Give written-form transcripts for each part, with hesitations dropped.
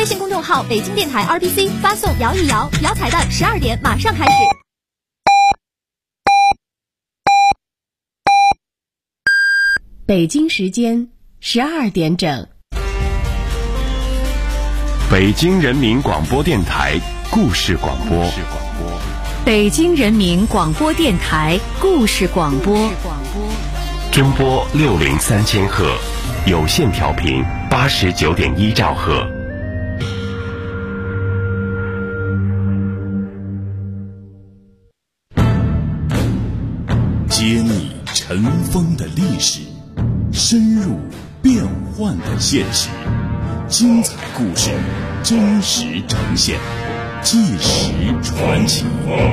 微信公众号北京电台 RBC 发送摇一摇，摇彩蛋12点马上开始。 北京时间12点整。 北京人民广播电台故事广播。 北京人民广播电台故事广播。 中波603千赫，有线调频89.1兆赫。 揭秘尘封的历史，深入变幻的现实，精彩故事真实呈现，纪实传奇。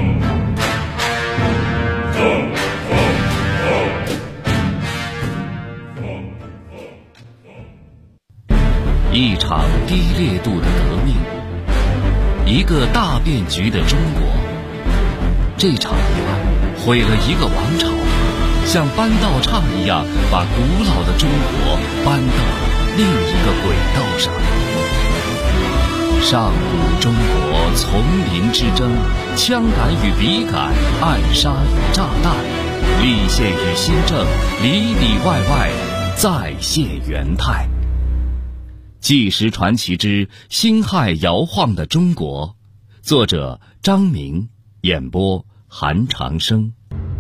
一场低烈度的革命，一个大变局的中国。这场移案毁了一个王朝，像搬道岔一样把古老的中国搬到另一个轨道上。上古中国丛林之争，枪杆与笔杆，暗杀与炸弹，立宪与新政，里里外外再现元态。纪实传奇之辛亥摇晃的中国，作者张明，演播韩长生。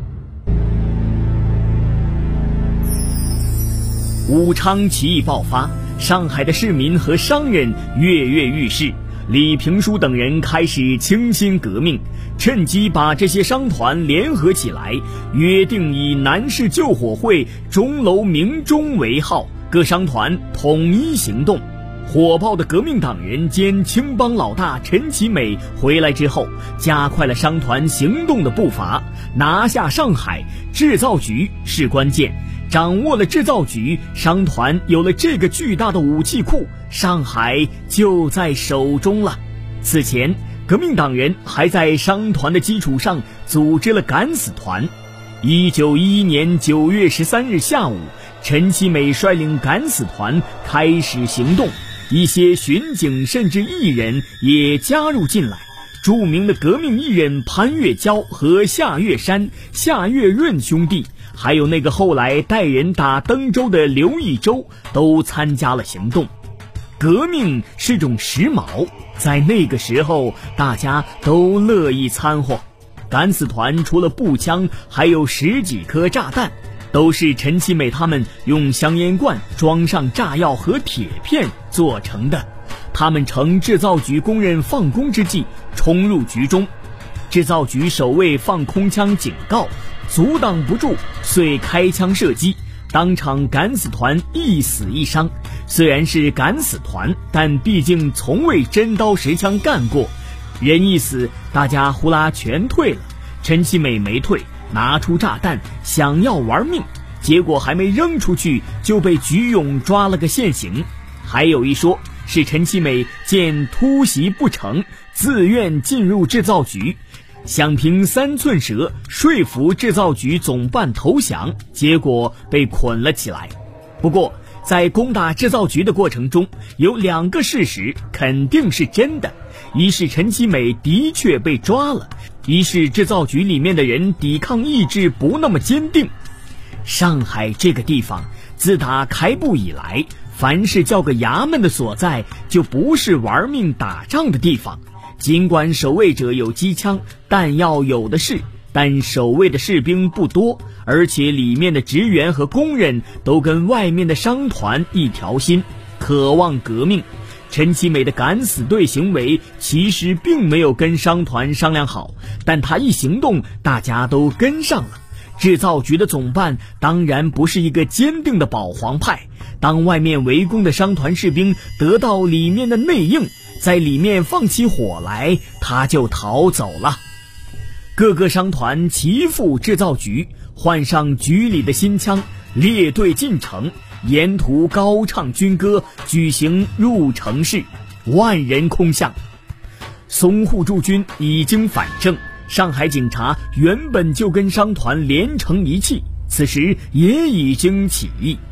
武昌起义爆发，上海的市民和商人跃跃欲试，李平书等人开始倾心革命，趁机把这些商团联合起来，约定以南市救火会、钟楼明中为号，各商团统一行动。火爆的革命党人兼青帮老大陈其美回来之后，加快了商团行动的步伐，拿下上海。制造局是关键，掌握了制造局，商团有了这个巨大的武器库，上海就在手中了。此前，革命党人还在商团的基础上组织了敢死团。1911年9月13日下午，陈其美率领敢死团开始行动，一些巡警甚至艺人也加入进来。著名的革命艺人潘月娇和夏月山、夏月润兄弟，还有那个后来带人打登州的刘义洲，都参加了行动。革命是种时髦，在那个时候大家都乐意掺和。敢死团除了步枪，还有10几颗炸弹，都是陈其美他们用香烟罐装上炸药和铁片做成的。他们乘制造局工人放工之际冲入局中，制造局守卫放空枪警告，阻挡不住，遂开枪射击，当场敢死团一死一伤。虽然是敢死团，但毕竟从未真刀实枪干过，人一死，大家呼啦全退了。陈其美没退，拿出炸弹想要玩命，结果还没扔出去就被局勇抓了个现行。还有一说是陈其美见突袭不成，自愿进入制造局，想凭3寸舌说服制造局总办投降，结果被捆了起来。不过在攻打制造局的过程中，有2个事实肯定是真的，一是陈其美的确被抓了，一是制造局里面的人抵抗意志不那么坚定。上海这个地方自打开埠以来，凡是叫个衙门的所在，就不是玩命打仗的地方。尽管守卫者有机枪，弹药有的是，但守卫的士兵不多，而且里面的职员和工人都跟外面的商团一条心，渴望革命。陈其美的敢死队行为其实并没有跟商团商量好，但他一行动，大家都跟上了。制造局的总办当然不是一个坚定的保皇派，当外面围攻的商团士兵得到里面的内应，在里面放起火来，他就逃走了。各个商团齐赴制造局，换上局里的新枪，列队进城，沿途高唱军歌，举行入城式，万人空巷。淞沪驻军已经反正，上海警察原本就跟商团连成一气，此时也已经起义。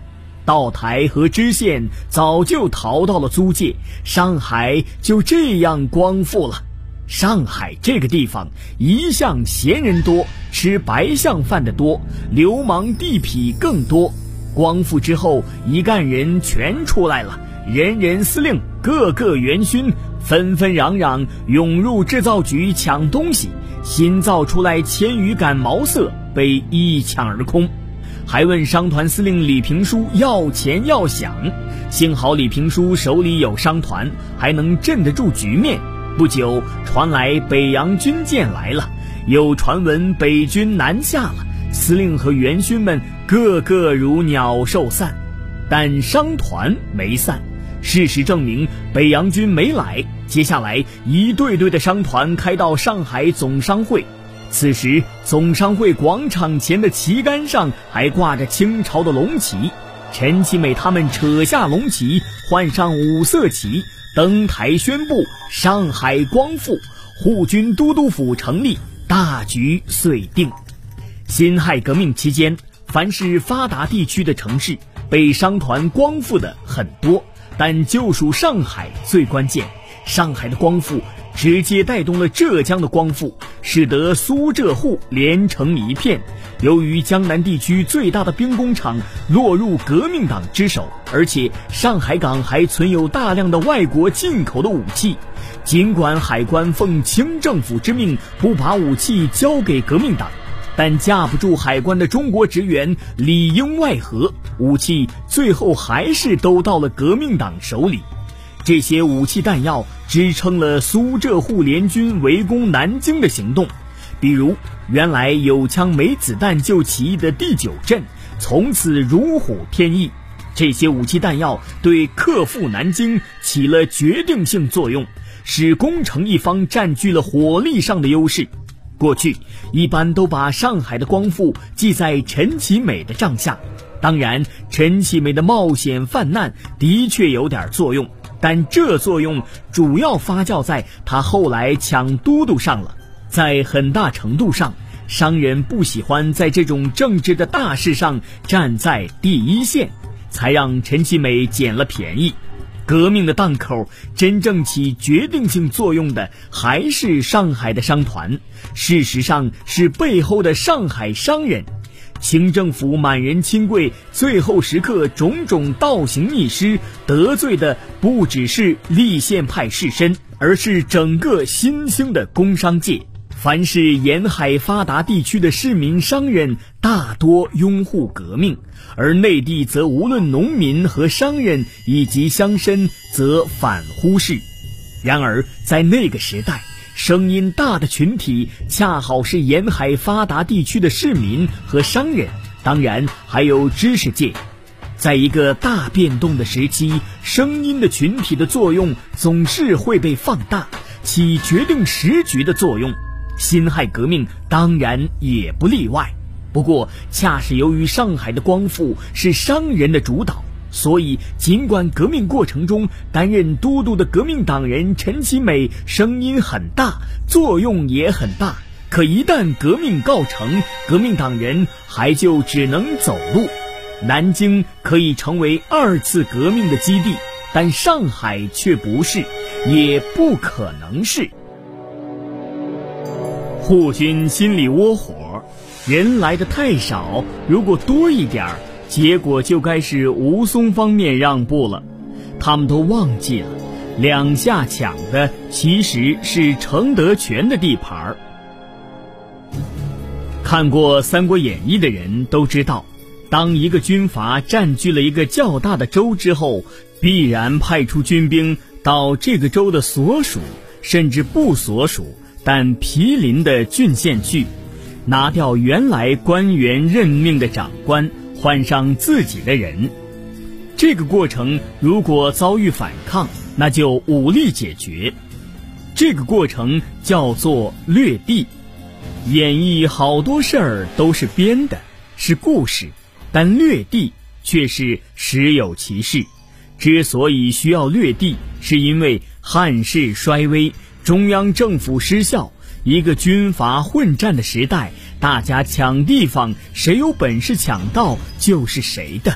道台和知县早就逃到了租界，上海就这样光复了。上海这个地方一向闲人多，吃白象饭的多，流氓地痞更多。光复之后，一干人全出来了，人人司令，个个元勋，纷纷攘攘涌入制造局抢东西，新造出来1000余杆毛瑟被一抢而空，还问商团司令李平书要钱要饷。幸好李平书手里有商团，还能镇得住局面。不久传来北洋军舰来了，有传闻北军南下了，司令和元勋们个个如鸟兽散，但商团没散。事实证明北洋军没来，接下来一队队的商团开到上海总商会。此时总商会广场前的旗杆上还挂着清朝的龙旗，陈其美他们扯下龙旗，换上5色旗，登台宣布上海光复，护军都督府成立，大局遂定。辛亥革命期间，凡是发达地区的城市被商团光复的很多，但就属上海最关键。上海的光复直接带动了浙江的光复，使得苏浙沪连成一片。由于江南地区最大的兵工厂落入革命党之手，而且上海港还存有大量的外国进口的武器，尽管海关奉清政府之命不把武器交给革命党，但架不住海关的中国职员里应外合，武器最后还是都到了革命党手里。这些武器弹药支撑了苏浙沪联军围攻南京的行动。比如原来有枪没子弹就起义的第9镇，从此如虎添翼。这些武器弹药对克复南京起了决定性作用，使攻城一方占据了火力上的优势。过去一般都把上海的光复记在陈其美的账下，当然陈其美的冒险犯难的确有点作用，但这作用主要发酵在他后来抢都督上了。在很大程度上，商人不喜欢在这种政治的大事上站在第一线，才让陈其美捡了便宜。革命的档口真正起决定性作用的还是上海的商团，事实上是背后的上海商人。清政府满人亲贵最后时刻种种倒行逆施，得罪的不只是立宪派士绅，而是整个新兴的工商界。凡是沿海发达地区的市民商人大多拥护革命，而内地则无论农民和商人以及乡绅则反忽视。然而在那个时代，声音大的群体恰好是沿海发达地区的市民和商人，当然还有知识界。在一个大变动的时期，声音的群体的作用总是会被放大，起决定时局的作用。辛亥革命当然也不例外。不过恰是由于上海的光复是商人的主导，所以尽管革命过程中担任都督的革命党人陈其美声音很大，作用也很大，可一旦革命告成，革命党人还就只能走路。南京可以成为2次革命的基地，但上海却不是，也不可能是。护军心里窝火，人来的太少，如果多一点，结果就该是吴淞方面让步了。他们都忘记了，2下抢的其实是程德全的地盘。看过《三国演义》的人都知道，当一个军阀占据了一个较大的州之后，必然派出军兵到这个州的所属甚至不所属但毗邻的郡县去，拿掉原来官员任命的长官，换上自己的人。这个过程如果遭遇反抗，那就武力解决。这个过程叫做掠地。演义好多事儿都是编的，是故事，但掠地却是实有其事。之所以需要掠地，是因为汉室衰微，中央政府失效，一个军阀混战的时代，大家抢地方，谁有本事抢到就是谁的。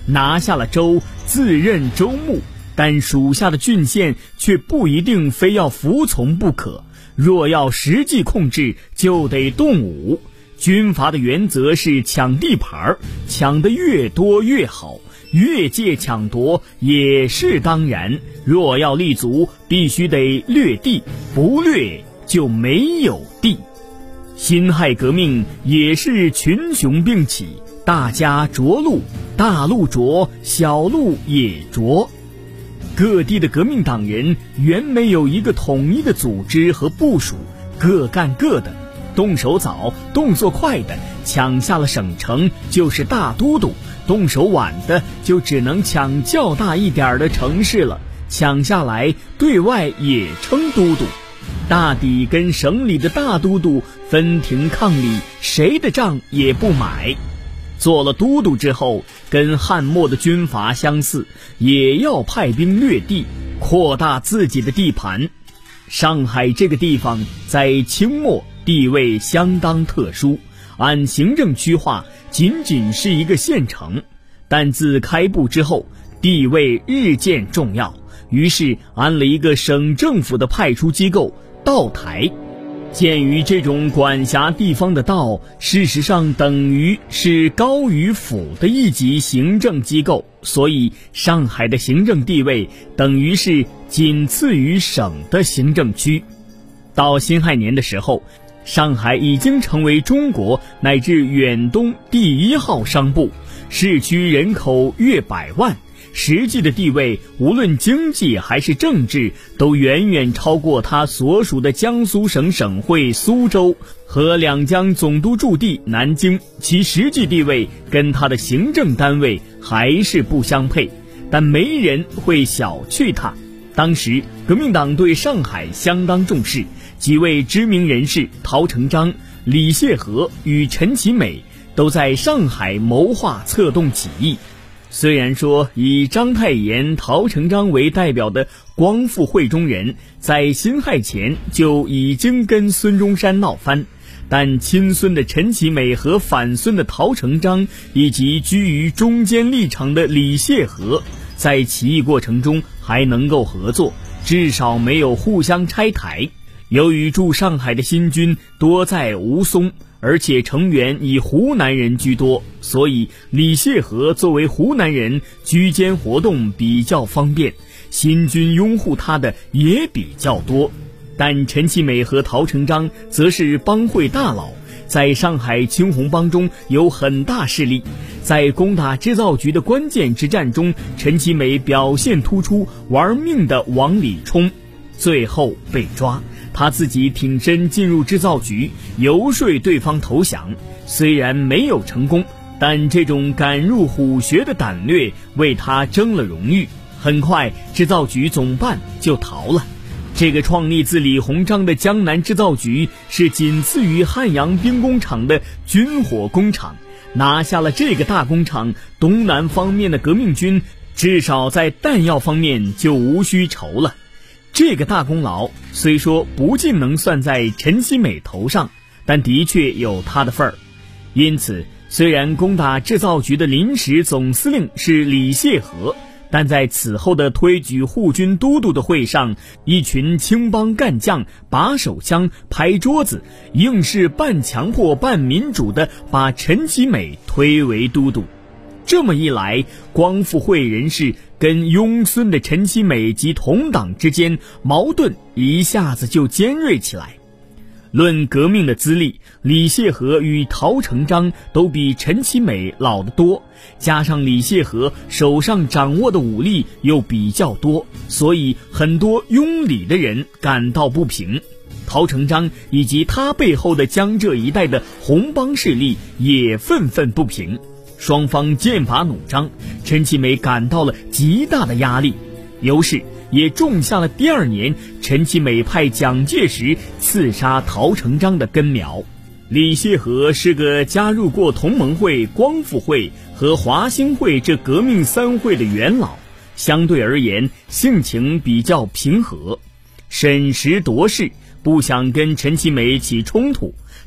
拿下了州，自任州牧，但属下的郡县却不一定非要服从不可，若要实际控制，就得动武。军阀的原则是抢地盘，抢得越多越好，越界抢夺也是当然。若要立足，必须得掠地，不掠就没有地。辛亥革命也是群雄并起，大家着陆，大陆着，小陆也着。各地的革命党人原没有一个统一的组织和部署，各干各的，动手早动作快的抢下了省城就是大都督，动手晚的就只能抢较大一点的城市了，抢下来对外也称都督。大抵跟省里的大都督分庭抗礼，谁的账也不买。做了都督之后，跟汉末的军阀相似，也要派兵掠地，扩大自己的地盘。上海这个地方在清末地位相当特殊，按行政区划仅仅是一个县城，但自开埠之后地位日渐重要，于是安了一个省政府的派出机构道台。鉴于这种管辖地方的道事实上等于是高于府的一级行政机构，所以上海的行政地位等于是仅次于省的行政区。到辛亥年的时候，上海已经成为中国乃至远东第1号商埠，市区人口越100万，实际的地位无论经济还是政治都远远超过他所属的江苏省省会苏州和两江总督驻地南京，其实际地位跟他的行政单位还是不相配，但没人会小觑他。当时革命党对上海相当重视，几位知名人士陶成章、李谢和与陈其美都在上海谋划策动起义。虽然说以章太炎、陶成章为代表的光复会中人在辛亥前就已经跟孙中山闹翻，但亲孙的陈其美和反孙的陶成章以及居于中间立场的李谢和在起义过程中还能够合作，至少没有互相拆台。由于驻上海的新军多在吴淞，而且成员以湖南人居多，所以李谢和作为湖南人居间活动比较方便，新军拥护他的也比较多。但陈其美和陶成章则是帮会大佬，在上海青红帮中有很大势力，在攻打制造局的关键之战中，陈其美表现突出，玩命的往里冲，最后被抓。他自己挺身进入制造局，游说对方投降，虽然没有成功，但这种敢入虎穴的胆略为他争了荣誉。很快制造局总办就逃了。这个创立自李鸿章的江南制造局是仅次于汉阳兵工厂的军火工厂，拿下了这个大工厂，东南方面的革命军至少在弹药方面就无需愁了。这个大功劳虽说不尽能算在陈其美头上，但的确有他的份儿。因此虽然攻打制造局的临时总司令是李谢和，但在此后的推举护军都督的会上，一群青帮干将把手枪拍桌子，硬是半强迫半民主的把陈其美推为都督。这么一来，光复会人士跟拥孙的陈其美及同党之间矛盾一下子就尖锐起来。论革命的资历，李谢和与陶成章都比陈其美老得多，加上李谢和手上掌握的武力又比较多，所以很多拥李的人感到不平。陶成章以及他背后的江浙一带的红帮势力也愤愤不平，双方剑拔弩张，陈其美感到了极大的压力，由是也种下了第2年陈其美派蒋介石刺杀陶成章的根苗。李谢和是个加入过同盟会、光复会和华兴会这革命3会的元老，相对而言性情比较平和，审时度势，不想跟陈其美起冲突。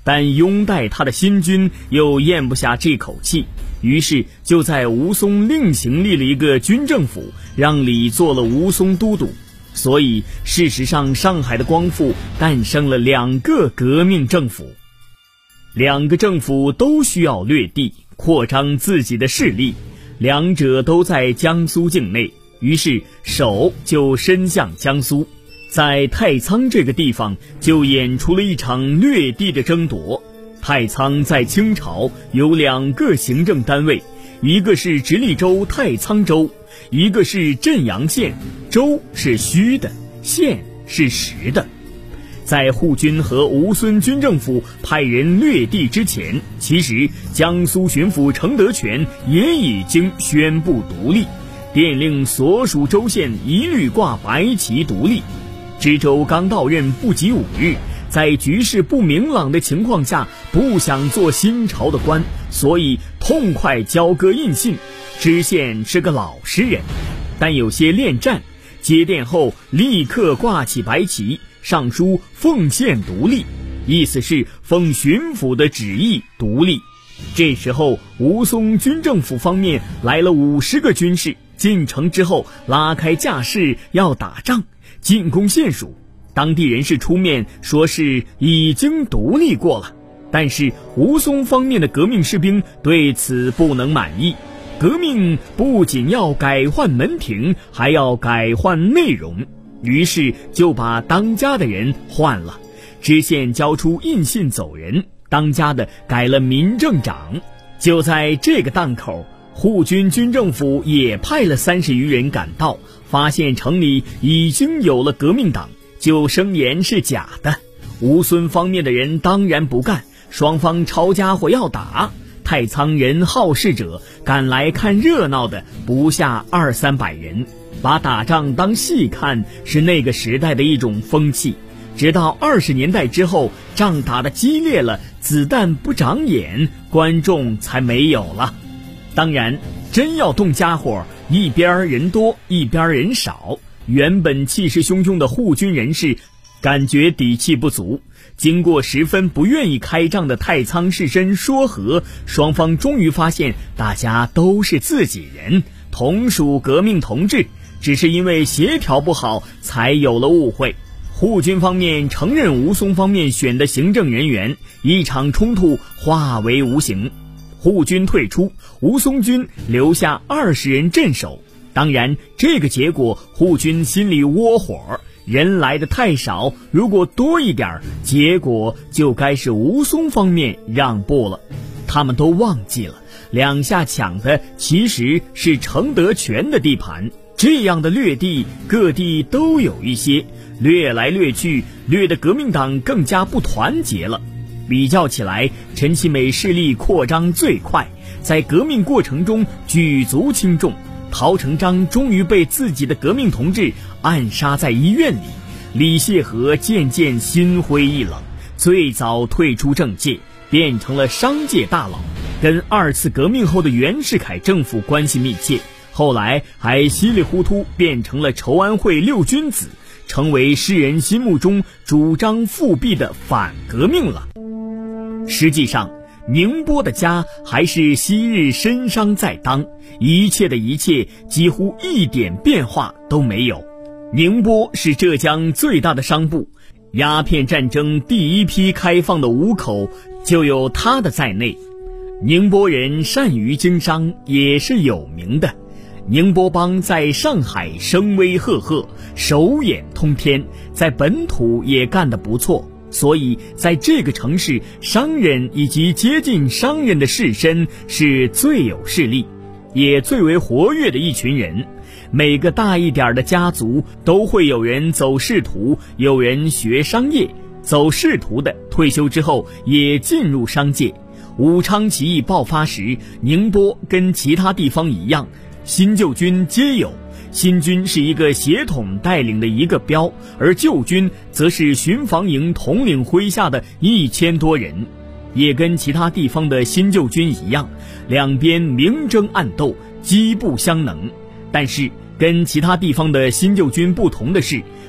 但拥戴他的新军又咽不下这口气，于是就在吴淞另行立了一个军政府，让李做了吴淞都督。所以事实上，上海的光复诞生了2个革命政府。2个政府都需要掠地，扩张自己的势力，两者都在江苏境内，于是手就伸向江苏。在太仓这个地方就演出了一场掠地的争夺。太仓在清朝有2个行政单位，一个是直隶州太仓州，一个是镇阳县，州是虚的，县是实的。在沪军和吴淞军政府派人掠地之前，其实江苏巡抚程德全也已经宣布独立，电令所属州县一律挂白旗独立。知州刚到任不及5日，在局势不明朗的情况下，不想做新朝的官，所以痛快交割印信。知县是个老实人，但有些恋战，接电后立刻挂起白旗，上书奉县独立，意思是奉巡抚的旨意独立。这时候吴淞军政府方面来了50个军士，进城之后拉开架势要打仗，进攻县署。当地人士出面说是已经独立过了，但是吴淞方面的革命士兵对此不能满意。革命不仅要改换门庭，还要改换内容，于是就把当家的人换了。知县交出印信走人，当家的改了民政长。就在这个档口，沪军军政府也派了30余人赶到，发现城里已经有了革命党，就声言是假的。吴淞方面的人当然不干，双方抄家伙要打。太仓人好事者，赶来看热闹的不下200-300人，把打仗当戏看是那个时代的一种风气。直到20年代之后，仗打得激烈了，子弹不长眼，观众才没有了。当然真要动家伙，一边人多一边人少，原本气势汹汹的沪军人士感觉底气不足，经过十分不愿意开仗的太仓士绅说和，双方终于发现大家都是自己人，同属革命同志，只是因为协调不好才有了误会。沪军方面承认吴淞方面选的行政人员，一场冲突化为无形。沪军退出，吴淞军留下20人镇守。当然这个结果沪军心里窝火，人来的太少，如果多一点，结果就该是吴淞方面让步了。他们都忘记了2下抢的其实是程德全的地盘。这样的掠地各地都有一些，掠来掠去，掠得革命党更加不团结了。比较起来，陈其美势力扩张最快，在革命过程中举足轻重。陶成章终于被自己的革命同志暗杀在医院里，李谢和渐渐心灰意冷，最早退出政界，变成了商界大佬，跟2次革命后的袁世凯政府关系密切，后来还稀里糊涂变成了筹安会6君子，成为世人心目中主张复辟的反革命了。实际上宁波的家还是昔日绅商在当，一切的一切几乎一点变化都没有。宁波是浙江最大的商埠，鸦片战争第一批开放的5口就有它的在内。宁波人善于经商也是有名的，宁波帮在上海声威赫赫，手眼通天，在本土也干得不错，所以在这个城市，商人以及接近商人的士绅是最有势力，也最为活跃的一群人。每个大一点的家族都会有人走仕途，有人学商业，走仕途的退休之后也进入商界。武昌起义爆发时，宁波跟其他地方一样，新旧军皆有。新军是一个协统带领的一个标，而旧军则是巡防营统领麾下的1000多人，也跟其他地方的新旧军一样，两边明争暗斗，机不相能。但是跟其他地方的新旧军不同的是，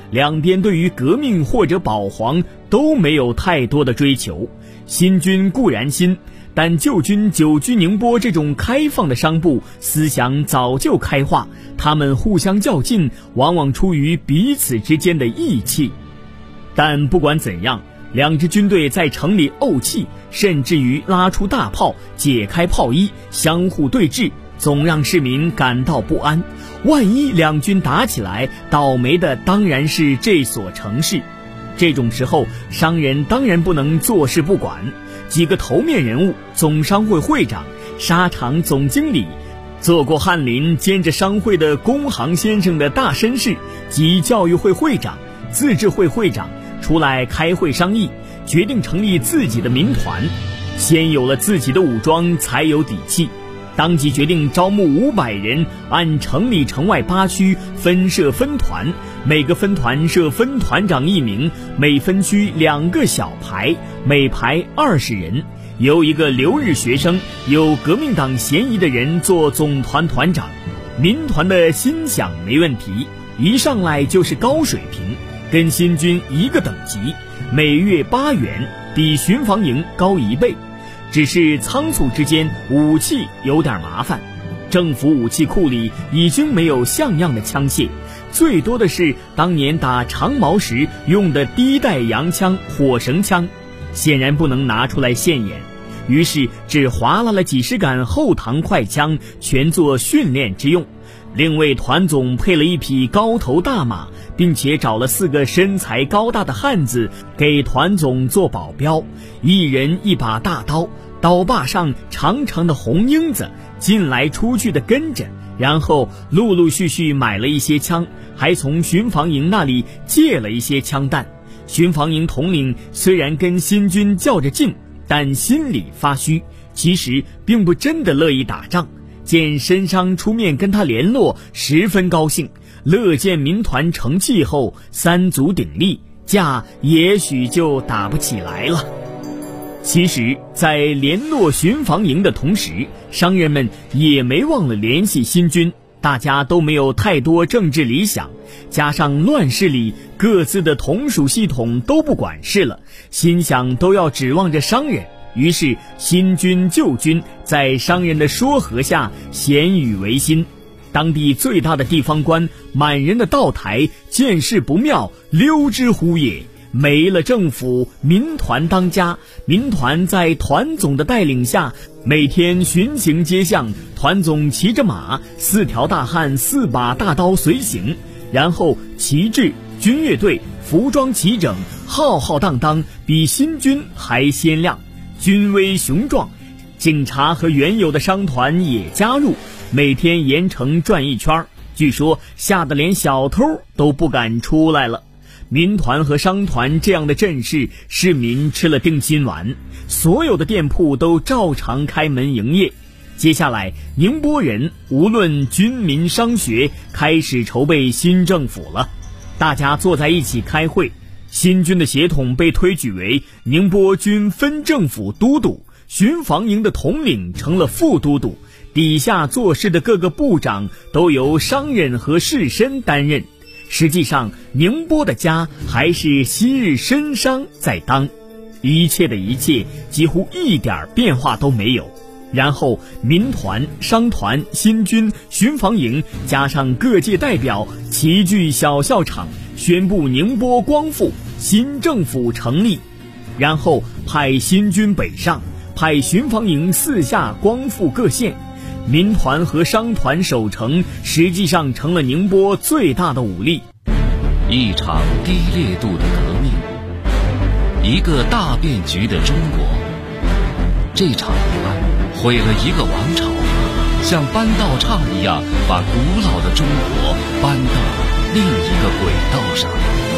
两边对于革命或者保皇都没有太多的追求。新军固然新，但旧军久居宁波这种开放的商埠，思想早就开化，他们互相较劲，往往出于彼此之间的义气。但不管怎样，两支军队在城里怄气，甚至于拉出大炮，解开炮衣，相互对峙，总让市民感到不安。万一两军打起来，倒霉的当然是这所城市。这种时候，商人当然不能坐视不管。几个头面人物，总商会会长、沙场总经理，做过翰林兼着商会的工行先生的大绅士及教育会会长、自治会会长出来开会商议，决定成立自己的民团。先有了自己的武装，才有底气。当即决定招募500人，按城里城外8区分设分团，每个分团设分团长1名，每分区2个小排，每排20人，由一个留日学生、有革命党嫌疑的人做总团团长。民团的心想没问题，一上来就是高水平，跟新军一个等级，每月8元，比巡防营高1倍。只是仓促之间，武器有点麻烦。政府武器库里已经没有像样的枪械，最多的是当年打长毛时用的第一代洋枪火绳枪，显然不能拿出来现眼。于是只划拉了几十杆后膛快枪，全作训练之用。另为团总配了一匹高头大马，并且找了4个身材高大的汉子给团总做保镖，一人一把大刀，刀把上长长的红缨子，进来出去的跟着。然后陆陆续续买了一些枪，还从巡防营那里借了一些枪弹。巡防营统领虽然跟新军较着劲，但心里发虚，其实并不真的乐意打仗。见申商出面跟他联络，十分高兴，乐见民团成气后3足鼎立，架也许就打不起来了。其实在联络巡防营的同时，商人们也没忘了联系新军，大家都没有太多政治理想，加上乱世里各自的同属系统都不管事了，心想都要指望着商人。于是新军旧军在商人的说和下咸与维新。当地最大的地方官满人的道台见势不妙，溜之乎也。没了政府，民团当家。民团在团总的带领下，每天巡行街巷，团总骑着马，4条大汉4把大刀随行，然后旗帜、军乐队服装齐整，浩浩荡荡，比新军还鲜亮，军威雄壮。警察和原有的商团也加入，每天沿城转一圈，据说吓得连小偷都不敢出来了。民团和商团这样的阵势，市民吃了定心丸，所有的店铺都照常开门营业。接下来宁波人无论军民商学开始筹备新政府了，大家坐在一起开会。新军的协统被推举为宁波军分政府都督，巡防营的统领成了副都督，底下做事的各个部长都由商人和士绅担任。实际上宁波的家还是昔日绅商在当，一切的一切几乎一点变化都没有。然后民团、商团、新军、巡防营加上各界代表齐聚小校场，宣布宁波光复，新政府成立。然后派新军北上，派巡防营四下光复各县。民团和商团守城，实际上成了宁波最大的武力。 一场低烈度的革命，一个大变局的中国。这场意外毁了一个王朝，像搬道岔一样把古老的中国搬到另一个轨道上。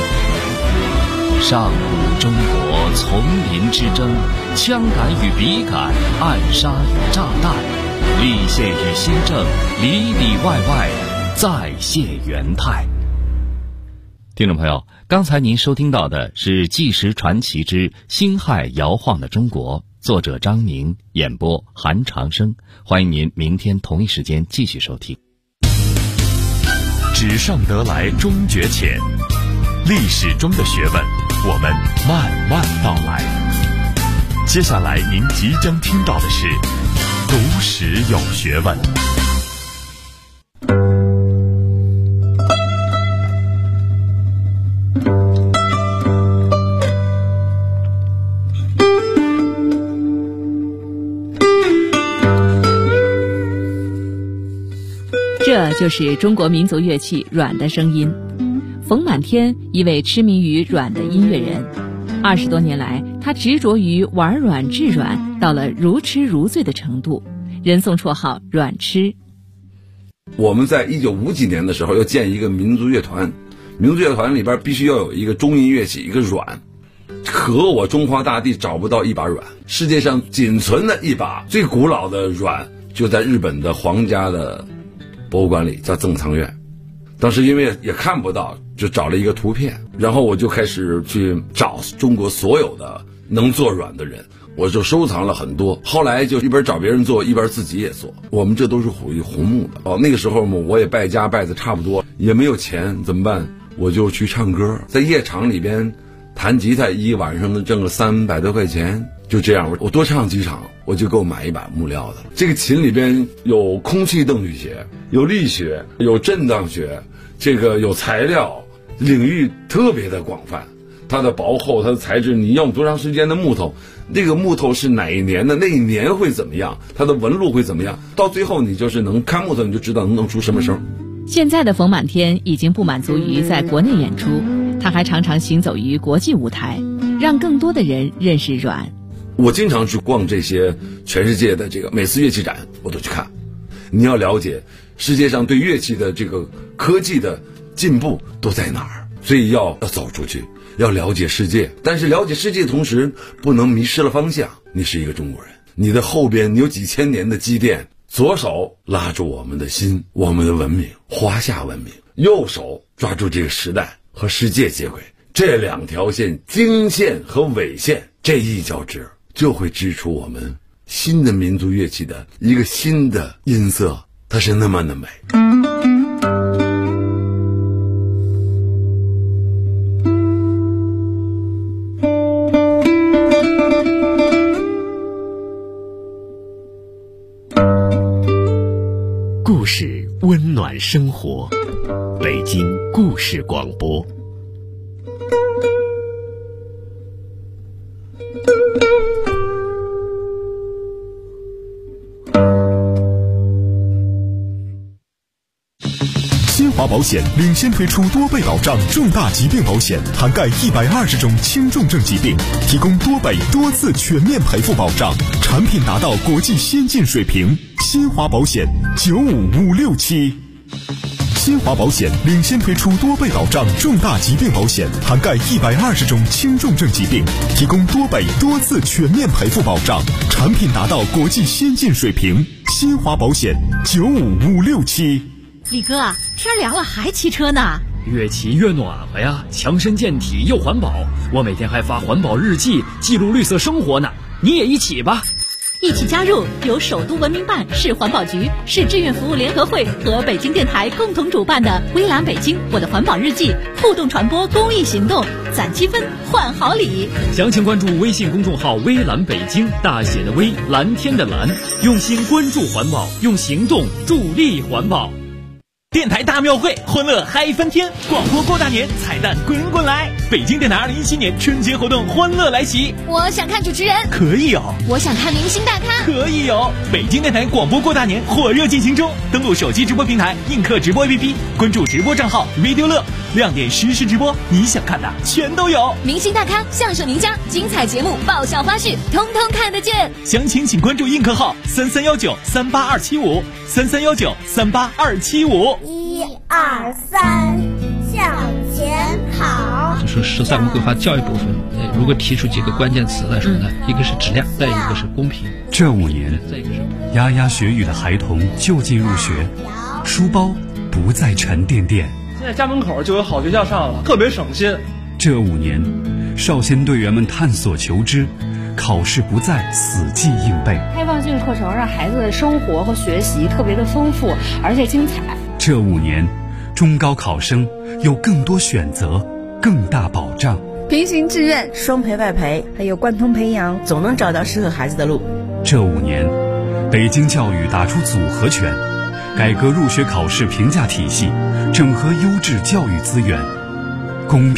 上古中国丛林之争，枪杆与笔杆，暗杀与炸弹，立宪与新政，里里外外再现元态。听众朋友，刚才您收听到的是《纪实传奇之辛亥摇晃的中国》，作者张宁，演播韩长生。欢迎您明天同一时间继续收听。 纸上得来终觉浅， 历史中的学问，我们慢慢道来。接下来您即将听到的是读史有学问。 这就是中国民族乐器阮的声音。冯满天，一位痴迷于阮的音乐人，20多年来，他执着于玩阮制阮，到了如痴如醉的程度，人送绰号阮痴。 我们在1950几年的时候要建一个民族乐团，民族乐团里边必须要有一个中音乐器，一个阮。可我中华大地找不到一把阮，世界上仅存的一把最古老的阮就在日本的皇家的博物馆里，叫正仓院。当时因为也看不到，就找了一个图片，然后我就开始去找中国所有的能做阮的人，我就收藏了很多。后来就一边找别人做，一边自己也做。我们这都是属于红木的那个时候我也败家败的差不多，也没有钱，怎么办？我就去唱歌，在夜场里边弹吉他，一晚上能挣个300多块钱。就这样，我多唱几场，我就够买一把木料的。这个琴里边有空气动力学，有力学，有震荡学，这个有材料，领域特别的广泛。它的薄厚，它的材质，你用多长时间的木头，那个木头是哪一年的，那一年会怎么样，它的纹路会怎么样，到最后你就是能看木头，你就知道能出什么声。 现在的冯满天已经不满足于在国内演出，他还常常行走于国际舞台，让更多的人认识阮。 我经常去逛这些全世界的这个每次乐器展，我都去看。你要了解世界上对乐器的这个科技的进步都在哪儿，所以要走出去，要了解世界。但是了解世界的同时，不能迷失了方向。你是一个中国人，你的后边你有几千年的积淀，左手拉住我们的心，我们的文明，华夏文明；右手抓住这个时代和世界接轨。这两条线，经线和纬线，这一交织，就会织出我们新的民族乐器的一个新的音色，它是那么的美。 故事温暖生活，北京故事广播。 新华保险领先推出多倍保障重大疾病保险，涵盖120种轻重症疾病，提供多倍多次全面赔付保障，产品达到国际先进水平。新华保险95567。新华保险领先推出多倍保障重大疾病保险，涵盖120种轻重症疾病，提供多倍多次全面赔付保障，产品达到国际先进水平。新华保险95567。 李哥，天凉了还骑车呢？ 越骑越暖和呀，强身健体又环保。我每天还发环保日记，记录绿色生活呢。你也一起吧。 一起加入由首都文明办、市环保局、市志愿服务联合会和北京电台共同主办的微蓝北京我的环保日记互动传播公益行动，攒积分换好礼。 详情关注微信公众号微蓝北京，大写的微，蓝天的蓝，用心关注环保，用行动助力环保。 电台大庙会，欢乐嗨翻天！广播过大年，彩蛋滚滚来！北京电台2017年春节活动欢乐来袭。 我想看主持人， 可以有； 我想看明星大咖， 可以有。北京电台广播过大年火热进行中，登录手机直播平台映客直播 APP， 关注直播账号 Radio 乐，亮点实时直播，你想看的全都有。 明星大咖、相声名家、精彩节目、爆笑花絮，通通看得见。 详情请关注映客号3319-38275 3319-38275。 1、2、3，向前跑。 就说“13五”规划教育部分，如果提出几个关键词来说呢，一个是质量，再一个是公平。 这5年，牙牙学语的孩童就近入学，书包不再沉甸甸。 现在家门口就有好学校上了，特别省心。 这5年，少先队员们探索求知，考试不再死记硬背。 开放性课程让孩子的生活和学习特别的丰富，而且精彩。 这5年，中高考生有更多选择， 更大保障。 平行志愿、双培外培，还有贯通培养，总能找到适合孩子的路。 这5年，北京教育打出组合拳，改革入学考试评价体系，整合优质教育资源，公平